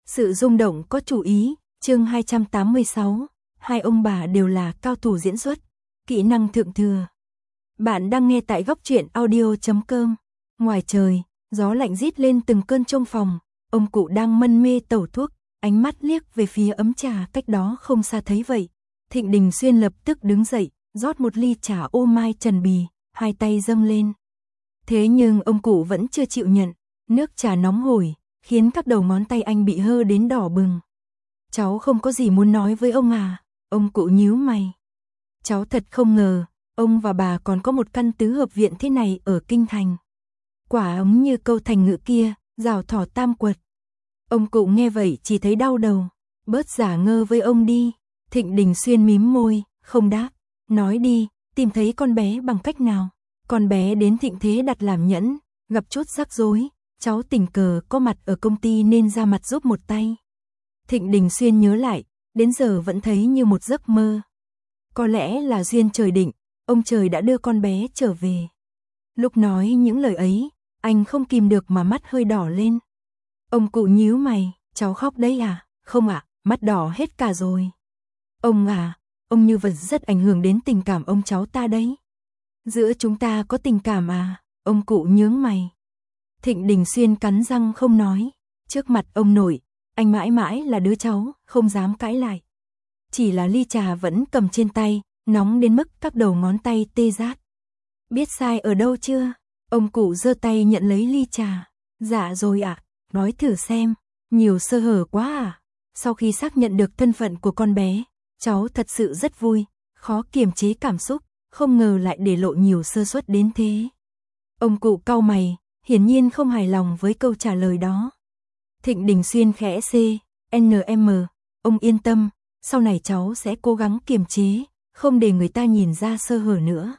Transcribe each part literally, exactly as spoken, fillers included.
Sự rung động có chủ ý, chương hai trăm tám mươi sáu, hai ông bà đều là cao thủ diễn xuất, kỹ năng thượng thừa. Bạn đang nghe tại góc truyện audio chấm com. Ngoài trời, gió lạnh rít lên từng cơn trong phòng, ông cụ đang mân mê tẩu thuốc, ánh mắt liếc về phía ấm trà cách đó không xa thấy vậy. Thịnh Đình Xuyên lập tức đứng dậy, rót một ly trà ô mai trần bì, hai tay dâng lên. Thế nhưng ông cụ vẫn chưa chịu nhận, nước trà nóng hổi, khiến các đầu ngón tay anh bị hơ đến đỏ bừng. Cháu không có gì muốn nói với ông à? Ông cụ nhíu mày. Cháu thật không ngờ, ông và bà còn có một căn tứ hợp viện thế này ở Kinh Thành. Quả ống như câu thành ngữ kia, rào thỏ tam quật. Ông cụ nghe vậy chỉ thấy đau đầu, bớt giả ngơ với ông đi. Thịnh Đình Xuyên mím môi, không đáp, nói đi, tìm thấy con bé bằng cách nào? Con bé đến Thịnh Thế Đặt làm nhẫn, gặp chút rắc rối, cháu tình cờ có mặt ở công ty nên ra mặt giúp một tay. Thịnh Đình Xuyên nhớ lại, đến giờ vẫn thấy như một giấc mơ. Có lẽ là duyên trời định, ông trời đã đưa con bé trở về. Lúc nói những lời ấy, anh không kìm được mà mắt hơi đỏ lên. Ông cụ nhíu mày, cháu khóc đấy à? Không ạ, mắt đỏ hết cả rồi. Ông à, ông như vật rất ảnh hưởng đến tình cảm ông cháu ta đấy. Giữa chúng ta có tình cảm à? Ông cụ nhướng mày. Thịnh Đình Xuyên cắn răng không nói. Trước mặt ông nội, anh mãi mãi là đứa cháu, không dám cãi lại. Chỉ là ly trà vẫn cầm trên tay, nóng đến mức các đầu ngón tay tê rát. Biết sai ở đâu chưa? Ông cụ giơ tay nhận lấy ly trà. Dạ rồi ạ, à, nói thử xem, nhiều sơ hở quá à? Sau khi xác nhận được thân phận của con bé, cháu thật sự rất vui, khó kiềm chế cảm xúc, không ngờ lại để lộ nhiều sơ suất đến thế. Ông cụ cau mày, hiển nhiên không hài lòng với câu trả lời đó. Thịnh Đình Xuyên khẽ c, en em, ông yên tâm, sau này cháu sẽ cố gắng kiềm chế, không để người ta nhìn ra sơ hở nữa.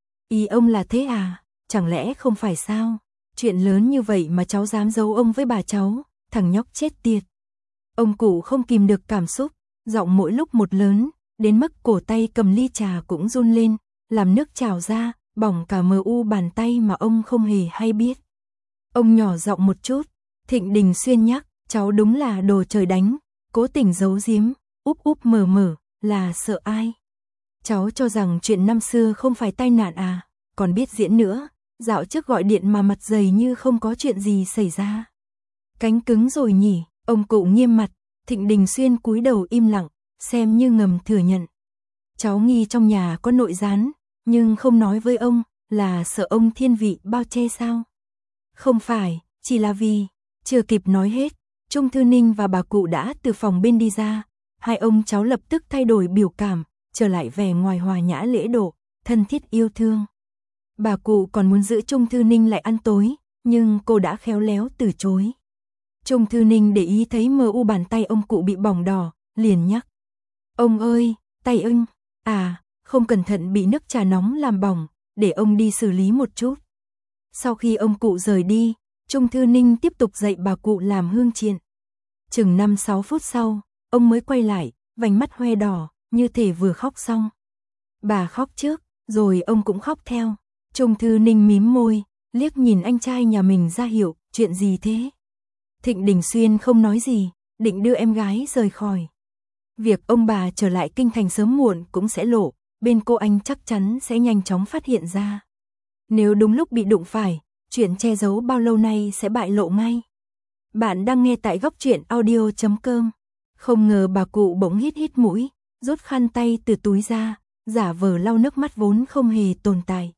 Ý ông là thế à? Chẳng lẽ không phải sao? Chuyện lớn như vậy mà cháu dám giấu ông với bà cháu, thằng nhóc chết tiệt. Ông cụ không kìm được cảm xúc, giọng mỗi lúc một lớn, đến mức cổ tay cầm ly trà cũng run lên, làm nước trào ra, bỏng cả mờ u bàn tay mà ông không hề hay biết. Ông nhỏ giọng một chút, Thịnh Đình Xuyên nhắc, cháu đúng là đồ trời đánh, cố tình giấu giếm, úp úp mở mở, là sợ ai? Cháu cho rằng chuyện năm xưa không phải tai nạn à, còn biết diễn nữa, dạo trước gọi điện mà mặt dày như không có chuyện gì xảy ra. Cánh cứng rồi nhỉ, ông cụ nghiêm mặt, Thịnh Đình Xuyên cúi đầu im lặng, xem như ngầm thừa nhận. Cháu nghi trong nhà có nội gián, nhưng không nói với ông, là sợ ông thiên vị bao che sao? Không phải, chỉ là vì, chưa kịp nói hết, Trung Thư Ninh và bà cụ đã từ phòng bên đi ra, hai ông cháu lập tức thay đổi biểu cảm, trở lại vẻ ngoài hòa nhã lễ độ, thân thiết yêu thương. Bà cụ còn muốn giữ Trung Thư Ninh lại ăn tối, nhưng cô đã khéo léo từ chối. Trung Thư Ninh để ý thấy mờ u bàn tay ông cụ bị bỏng đỏ, liền nhắc. Ông ơi, tay ưng, à, không cẩn thận bị nước trà nóng làm bỏng, để ông đi xử lý một chút. Sau khi ông cụ rời đi, Trung Thư Ninh tiếp tục dạy bà cụ làm hương triện. Chừng năm sáu phút sau, ông mới quay lại, vành mắt hoe đỏ, như thể vừa khóc xong. Bà khóc trước, rồi ông cũng khóc theo. Trung Thư Ninh mím môi, liếc nhìn anh trai nhà mình ra hiệu, chuyện gì thế? Thịnh Đình Xuyên không nói gì, định đưa em gái rời khỏi. Việc ông bà trở lại Kinh Thành sớm muộn cũng sẽ lộ, bên cô anh chắc chắn sẽ nhanh chóng phát hiện ra. Nếu đúng lúc bị đụng phải, chuyện che giấu bao lâu nay sẽ bại lộ ngay. Bạn đang nghe tại góc truyện audio chấm com. Không ngờ bà cụ bỗng hít hít mũi, rút khăn tay từ túi ra, giả vờ lau nước mắt vốn không hề tồn tại.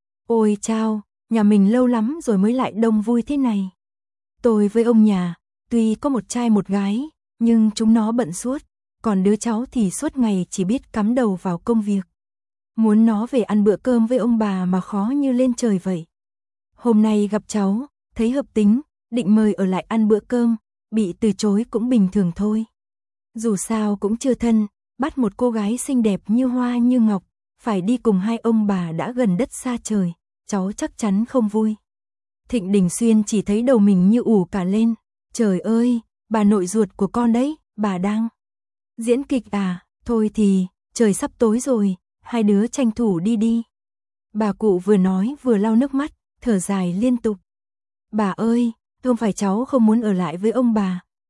Ôi chao, nhà mình lâu lắm rồi mới lại đông vui thế này. Tôi với ông nhà, tuy có một trai một gái, nhưng chúng nó bận suốt, còn đứa cháu thì suốt ngày chỉ biết cắm đầu vào công việc. Muốn nó về ăn bữa cơm với ông bà mà khó như lên trời vậy. Hôm nay gặp cháu, thấy hợp tính, định mời ở lại ăn bữa cơm, bị từ chối cũng bình thường thôi. Dù sao cũng chưa thân, bắt một cô gái xinh đẹp như hoa như ngọc, phải đi cùng hai ông bà đã gần đất xa trời, cháu chắc chắn không vui. Thịnh Đình Xuyên chỉ thấy đầu mình như ù cả lên. Trời ơi, bà nội ruột của con đấy, bà đang diễn kịch à? Thôi thì, trời sắp tối rồi, hai đứa tranh thủ đi đi. Bà cụ vừa nói vừa lau nước mắt, thở dài liên tục. Bà ơi, không phải cháu không muốn ở lại với ông bà,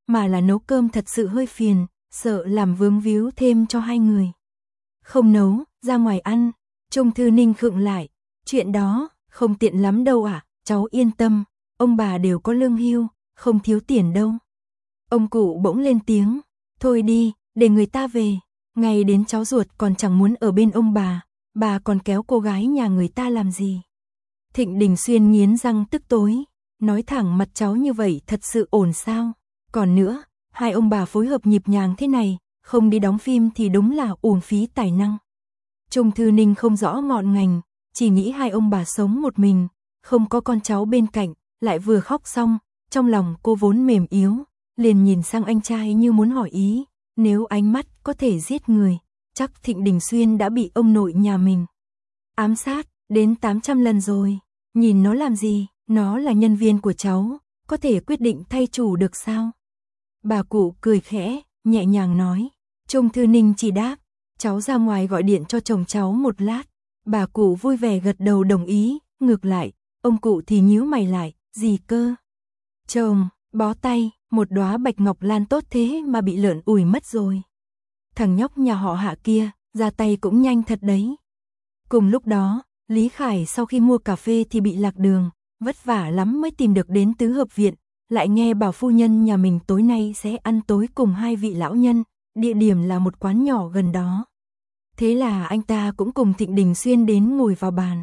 mà là nấu cơm thật sự hơi phiền, sợ làm vướng víu thêm cho hai người. Không nấu, ra ngoài ăn. Trung Thư Ninh khựng lại, chuyện đó không tiện lắm đâu ạ, cháu yên tâm, ông bà đều có lương hưu, không thiếu tiền đâu. Ông cụ bỗng lên tiếng, thôi đi, để người ta về, ngay đến cháu ruột còn chẳng muốn ở bên ông bà, bà còn kéo cô gái nhà người ta làm gì. Thịnh Đình Xuyên nghiến răng tức tối, nói thẳng mặt cháu như vậy thật sự ổn sao? Còn nữa, hai ông bà phối hợp nhịp nhàng thế này, không đi đóng phim thì đúng là uổng phí tài năng. Trung Thư Ninh không rõ ngọn ngành, chỉ nghĩ hai ông bà sống một mình, không có con cháu bên cạnh, lại vừa khóc xong, trong lòng cô vốn mềm yếu, liền nhìn sang anh trai như muốn hỏi ý, nếu ánh mắt có thể giết người, chắc Thịnh Đình Xuyên đã bị ông nội nhà mình ám sát đến tám trăm lần rồi, nhìn nó làm gì, nó là nhân viên của cháu, có thể quyết định thay chủ được sao? Bà cụ cười khẽ, nhẹ nhàng nói. Trung Thư Ninh chỉ đáp, cháu ra ngoài gọi điện cho chồng cháu một lát. Bà cụ vui vẻ gật đầu đồng ý, ngược lại, ông cụ thì nhíu mày lại, gì cơ? Chồng, bó tay, một đóa bạch ngọc lan tốt thế mà bị lợn ủi mất rồi. Thằng nhóc nhà họ Hạ kia, ra tay cũng nhanh thật đấy. Cùng lúc đó, Lý Khải sau khi mua cà phê thì bị lạc đường, vất vả lắm mới tìm được đến tứ hợp viện, lại nghe bảo phu nhân nhà mình tối nay sẽ ăn tối cùng hai vị lão nhân, địa điểm là một quán nhỏ gần đó. Thế là anh ta cũng cùng Thịnh Đình Xuyên đến ngồi vào bàn.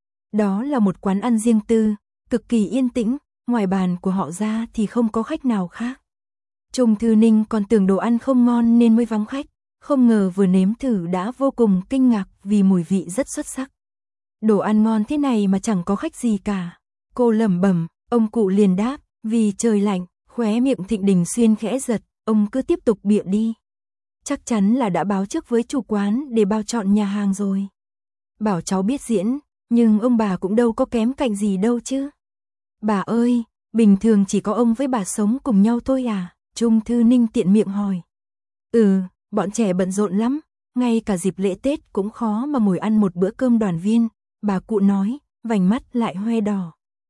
Đó là một quán ăn riêng tư, cực kỳ yên tĩnh, ngoài bàn của họ ra thì không có khách nào khác. Trung Thư Ninh còn tưởng đồ ăn không ngon nên mới vắng khách, không ngờ vừa nếm thử đã vô cùng kinh ngạc vì mùi vị rất xuất sắc. Đồ ăn ngon thế này mà chẳng có khách gì cả. Cô lẩm bẩm, ông cụ liền đáp, vì trời lạnh, khóe miệng Thịnh Đình Xuyên khẽ giật, ông cứ tiếp tục bịa đi. Chắc chắn là đã báo trước với chủ quán để bao chọn nhà hàng rồi. Bảo cháu biết diễn, nhưng ông bà cũng đâu có kém cạnh gì đâu chứ. Bà ơi, bình thường chỉ có ông với bà sống cùng nhau thôi à? Trung Thư Ninh tiện miệng hỏi. Ừ, bọn trẻ bận rộn lắm, ngay cả dịp lễ Tết cũng khó mà ngồi ăn một bữa cơm đoàn viên, bà cụ nói, vành mắt lại hoe đỏ.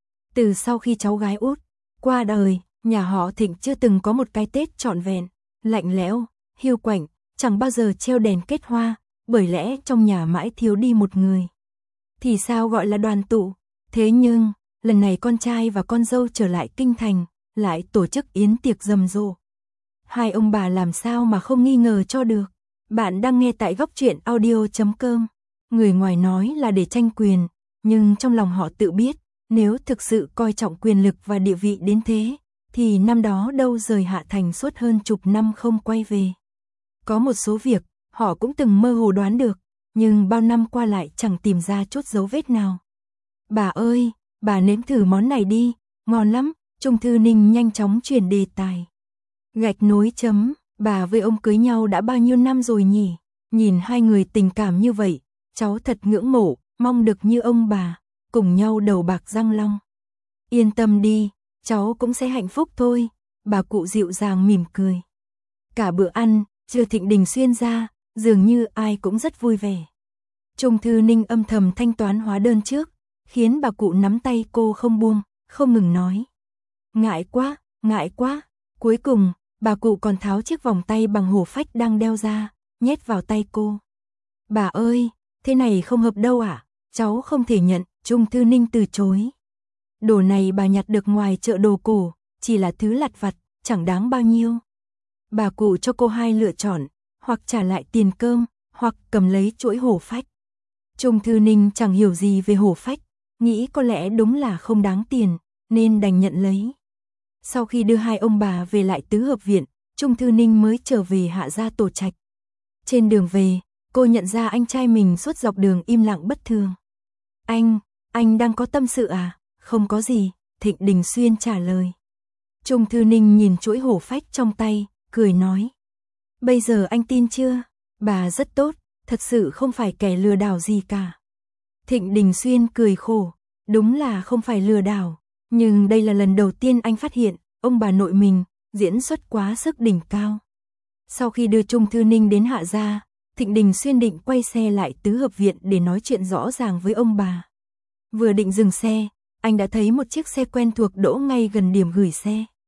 Từ sau khi cháu gái út qua đời, nhà họ Thịnh chưa từng có một cái Tết trọn vẹn, lạnh lẽo, hiu quạnh, chẳng bao giờ treo đèn kết hoa, bởi lẽ trong nhà mãi thiếu đi một người. Thì sao gọi là đoàn tụ? Thế nhưng, lần này con trai và con dâu trở lại kinh thành, lại tổ chức yến tiệc rầm rộ. Hai ông bà làm sao mà không nghi ngờ cho được. Bạn đang nghe tại góc truyện audio chấm com. Người ngoài nói là để tranh quyền, nhưng trong lòng họ tự biết, nếu thực sự coi trọng quyền lực và địa vị đến thế, thì năm đó đâu rời Hạ Thành suốt hơn chục năm không quay về. Có một số việc, họ cũng từng mơ hồ đoán được, nhưng bao năm qua lại chẳng tìm ra chút dấu vết nào. Bà ơi, bà nếm thử món này đi, ngon lắm. Trung Thư Ninh nhanh chóng chuyển đề tài. Gạch nối chấm, bà với ông cưới nhau đã bao nhiêu năm rồi nhỉ? Nhìn hai người tình cảm như vậy, cháu thật ngưỡng mộ, mong được như ông bà, cùng nhau đầu bạc răng long. Yên tâm đi, cháu cũng sẽ hạnh phúc thôi, bà cụ dịu dàng mỉm cười. Cả bữa ăn, trừ Thịnh Đình Xuyên ra, dường như ai cũng rất vui vẻ. Trung Thư Ninh âm thầm thanh toán hóa đơn trước, khiến bà cụ nắm tay cô không buông, không ngừng nói. Ngại quá, ngại quá. Cuối cùng, bà cụ còn tháo chiếc vòng tay bằng hổ phách đang đeo ra, nhét vào tay cô. Bà ơi, thế này không hợp đâu ạ, à? Cháu không thể nhận. Trung Thư Ninh từ chối. Đồ này bà nhặt được ngoài chợ đồ cổ, chỉ là thứ lặt vặt, chẳng đáng bao nhiêu. Bà cụ cho cô hai lựa chọn, hoặc trả lại tiền cơm, hoặc cầm lấy chuỗi hổ phách. Trung Thư Ninh chẳng hiểu gì về hổ phách, nghĩ có lẽ đúng là không đáng tiền, nên đành nhận lấy. Sau khi đưa hai ông bà về lại tứ hợp viện, Trung Thư Ninh mới trở về Hạ gia tổ trạch. Trên đường về, cô nhận ra anh trai mình suốt dọc đường im lặng bất thường. Anh, anh đang có tâm sự à? Không có gì, Thịnh Đình Xuyên trả lời. Trung Thư Ninh nhìn chuỗi hổ phách trong tay, cười nói. Bây giờ anh tin chưa? Bà rất tốt, thật sự không phải kẻ lừa đảo gì cả. Thịnh Đình Xuyên cười khổ, đúng là không phải lừa đảo, nhưng đây là lần đầu tiên anh phát hiện, ông bà nội mình, diễn xuất quá sức đỉnh cao. Sau khi đưa Trung Thư Ninh đến Hạ gia, Thịnh Đình Xuyên định quay xe lại tứ hợp viện để nói chuyện rõ ràng với ông bà. Vừa định dừng xe, anh đã thấy một chiếc xe quen thuộc đỗ ngay gần điểm gửi xe.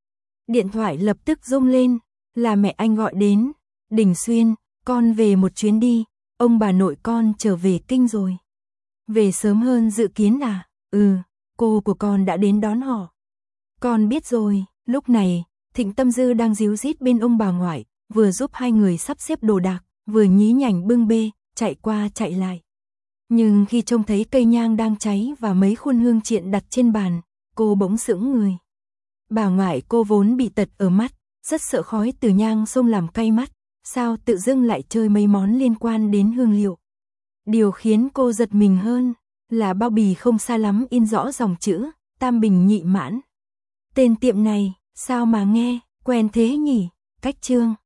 Điện thoại lập tức rung lên, là mẹ anh gọi đến. Đình Xuyên, con về một chuyến đi, ông bà nội con trở về kinh rồi. Về sớm hơn dự kiến à? Ừ, cô của con đã đến đón họ. Con biết rồi. Lúc này, Thịnh Tâm Dư đang díu dít bên ông bà ngoại, vừa giúp hai người sắp xếp đồ đạc, vừa nhí nhảnh bưng bê, chạy qua chạy lại. Nhưng khi trông thấy cây nhang đang cháy và mấy khuôn hương triện đặt trên bàn, cô bỗng sững người. Bà ngoại cô vốn bị tật ở mắt, rất sợ khói từ nhang xông làm cay mắt, sao tự dưng lại chơi mấy món liên quan đến hương liệu. Điều khiến cô giật mình hơn là bao bì không xa lắm in rõ dòng chữ Tam Bình Nhị Mãn. Tên tiệm này, sao mà nghe quen thế nhỉ? Cách chương